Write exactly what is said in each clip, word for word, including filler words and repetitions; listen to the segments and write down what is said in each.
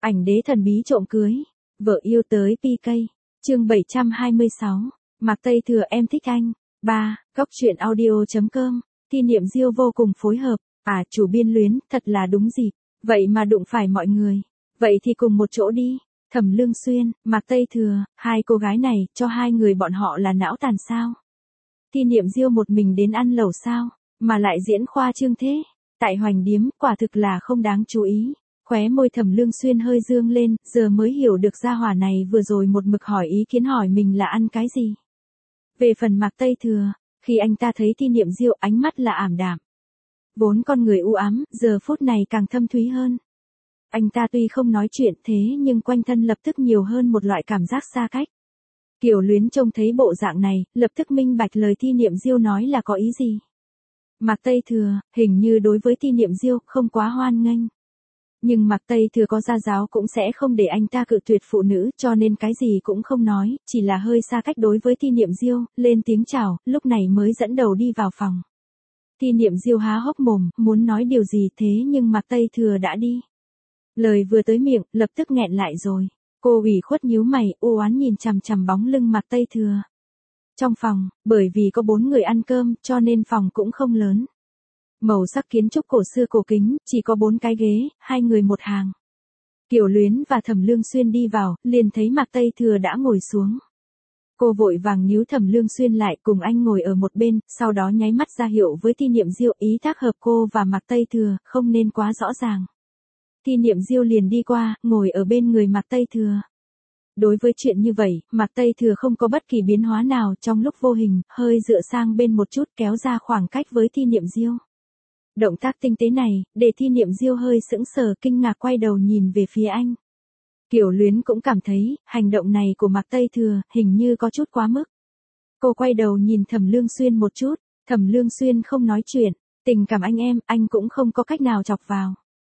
Ảnh đế thần bí trộm cưới, vợ yêu tới pê ca. Chương bảy trăm hai mươi sáu. Mạc Tây Thừa em thích anh. ba. Góc truyện audio chấm com. Thi Niệm Diêu vô cùng phối hợp. À, chủ biên Luyến, thật là đúng dịp. Vậy mà đụng phải mọi người. Vậy thì cùng một chỗ đi. Thẩm Lương Xuyên, Mạc Tây Thừa, hai cô gái này, cho hai người bọn họ là não tàn sao? Thi Niệm Diêu một mình đến ăn lẩu sao? Mà lại diễn khoa trương thế. Tại Hoành Điếm, quả thực là không đáng chú ý. Khóe môi Thẩm Lương Xuyên hơi dương lên, giờ mới hiểu được gia hỏa này vừa rồi một mực hỏi ý kiến hỏi mình là ăn cái gì. Về phần Mạc Tây Thừa, khi anh ta thấy Thi Niệm Diêu ánh mắt là ảm đạm. Vốn con người u ám, giờ phút này càng thâm thúy hơn. Anh ta tuy không nói chuyện thế nhưng quanh thân lập tức nhiều hơn một loại cảm giác xa cách. Kiều Luyến trông thấy bộ dạng này, lập tức minh bạch lời Thi Niệm Diêu nói là có ý gì. Mạc Tây Thừa, hình như đối với Thi Niệm Diêu không quá hoan nghênh. Nhưng Mạc Tây Thừa có gia giáo cũng sẽ không để anh ta cự tuyệt phụ nữ cho nên cái gì cũng không nói, chỉ là hơi xa cách đối với Thi Niệm Diêu, lên tiếng chào, lúc này mới dẫn đầu đi vào phòng. Thi Niệm Diêu há hốc mồm, muốn nói điều gì thế nhưng Mạc Tây Thừa đã đi. Lời vừa tới miệng, lập tức nghẹn lại rồi. Cô ủy khuất nhíu mày, u oán nhìn chằm chằm bóng lưng Mạc Tây Thừa. Trong phòng, bởi vì có bốn người ăn cơm, cho nên phòng cũng không lớn. Màu sắc kiến trúc cổ xưa cổ kính, chỉ có bốn cái ghế, hai người một hàng. Kiều Luyến và Thẩm Lương Xuyên đi vào, liền thấy Mạc Tây Thừa đã ngồi xuống. Cô vội vàng níu Thẩm Lương Xuyên lại cùng anh ngồi ở một bên, sau đó nháy mắt ra hiệu với Thi Niệm Diêu ý tác hợp cô và Mạc Tây Thừa, không nên quá rõ ràng. Thi Niệm Diêu liền đi qua, ngồi ở bên người Mạc Tây Thừa. Đối với chuyện như vậy, Mạc Tây Thừa không có bất kỳ biến hóa nào trong lúc vô hình, hơi dựa sang bên một chút kéo ra khoảng cách với Thi Niệm Diêu. Động tác tinh tế này, để Thi Niệm Diêu hơi sững sờ kinh ngạc quay đầu nhìn về phía anh. Kiều Luyến cũng cảm thấy, hành động này của Mạc Tây Thừa, hình như có chút quá mức. Cô quay đầu nhìn Thẩm Lương Xuyên một chút, Thẩm Lương Xuyên không nói chuyện, tình cảm anh em, anh cũng không có cách nào chọc vào.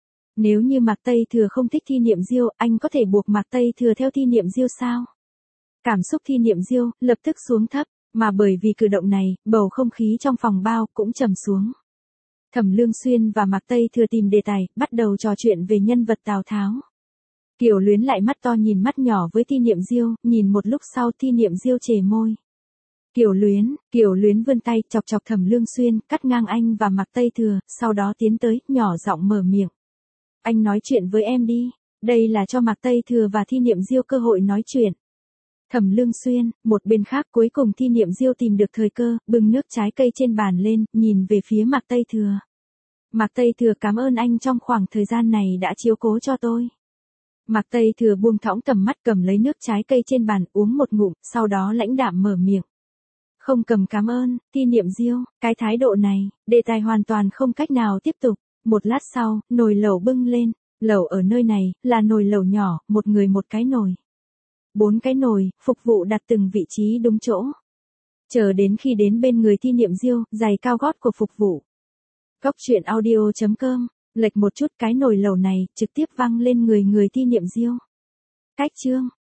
Nếu như Mạc Tây Thừa không thích Thi Niệm Diêu, anh có thể buộc Mạc Tây Thừa theo Thi Niệm Diêu sao? Cảm xúc Thi Niệm Diêu, lập tức xuống thấp, mà bởi vì cử động này, bầu không khí trong phòng bao, cũng trầm xuống. Thẩm Lương Xuyên và Mạc Tây Thừa tìm đề tài, bắt đầu trò chuyện về nhân vật Tào Tháo. Kiều Luyến lại mắt to nhìn mắt nhỏ với Thi Niệm Diêu, nhìn một lúc sau Thi Niệm Diêu chề môi. Kiều Luyến, Kiều Luyến vươn tay chọc chọc Thẩm Lương Xuyên, cắt ngang anh và Mạc Tây Thừa, sau đó tiến tới, nhỏ giọng mở miệng. Anh nói chuyện với em đi, đây là cho Mạc Tây Thừa và Thi Niệm Diêu cơ hội nói chuyện. Thẩm Lương Xuyên, một bên khác cuối cùng Thi Niệm Diêu tìm được thời cơ, bưng nước trái cây trên bàn lên, nhìn về phía Mạc Tây Thừa. Mạc Tây Thừa cảm ơn anh trong khoảng thời gian này đã chiếu cố cho tôi. Mạc Tây Thừa buông thõng tầm mắt cầm lấy nước trái cây trên bàn uống một ngụm, sau đó lãnh đạm mở miệng. Không cầm cảm ơn, Thi Niệm Diêu, cái thái độ này, đề tài hoàn toàn không cách nào tiếp tục. Một lát sau, nồi lẩu bưng lên, lẩu ở nơi này, là nồi lẩu nhỏ, một người một cái nồi. Bốn cái nồi, phục vụ đặt từng vị trí đúng chỗ. Chờ đến khi đến bên người Thi Niệm Diêu, giày cao gót của phục vụ. Góc truyện audio chấm com, lệch một chút cái nồi lẩu này, trực tiếp văng lên người người Thi Niệm Diêu. Cách chương.